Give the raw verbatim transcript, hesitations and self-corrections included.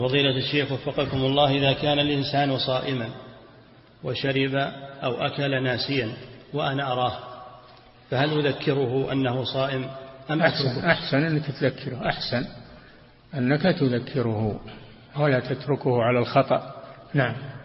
فضيلة الشيخ وفقكم الله، إذا كان الإنسان صائما وشرب أو أكل ناسيا وأنا أراه، فهل أذكره أنه صائم أم أحسن, أحسن أنك تذكره، أحسن أنك تذكره ولا تتركه على الخطأ. نعم.